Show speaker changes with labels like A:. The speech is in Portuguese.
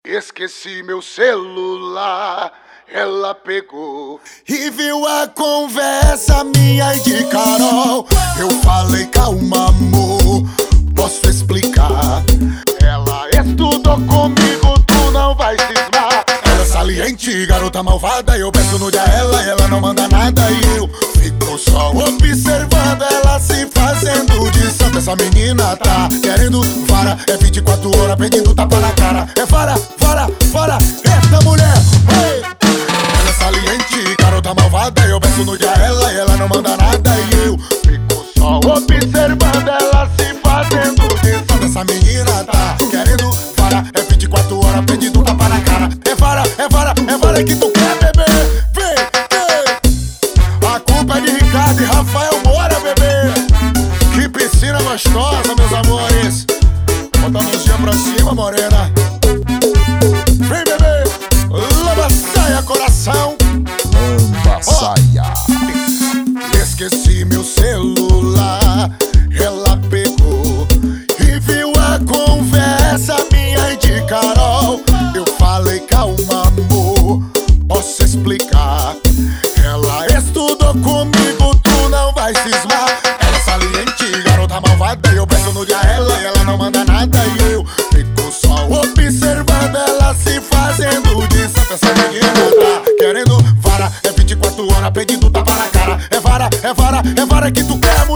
A: Esqueci meu celular, ela pegou
B: e viu a conversa minha e de Carol. Eu falei, calma amor, posso explicar.
A: Ela estudou comigo, tu não vai cismar.
B: Ela é saliente, garota malvada. Eu peço nude a ela e ela não manda nada. E eu fico só observando ela se fazendo de santa. Essa menina tá querendo vara, é 24 horas pedindo tapa na cara. É vara, vara, vara, essa mulher, hey! Ela é saliente, garota malvada. Eu peço nude a ela e ela não manda nada. E eu
A: fico só observando ela se fazendo de santa.
B: Essa menina tá querendo vara, é 24 horas pedindo tapa na cara. É vara, é vara, é vara que tu quer, bebê. Vem, vem. A culpa é de Ricardo e Rafael Moura, bebê. Que piscina gostosa, meus amores. Bota a mãozinha pra cima, morena. Vem, bebê. Lamba saia, coração. Lamba saia. Esqueci meu celular, ela pegou e viu a conversa minha e de Carol. Eu falei, calma amor, posso explicar. Ela estudou comigo, tu não vai cismar. Ela é saliente, garota malvada. Eu peço nude a ela e ela não manda nada. E eu fico só observando ela se fazendo de santa. Essa menina tá querendo vara, é 24 horas pedindo tapa na cara. É vara, é vara, é vara que tu quer.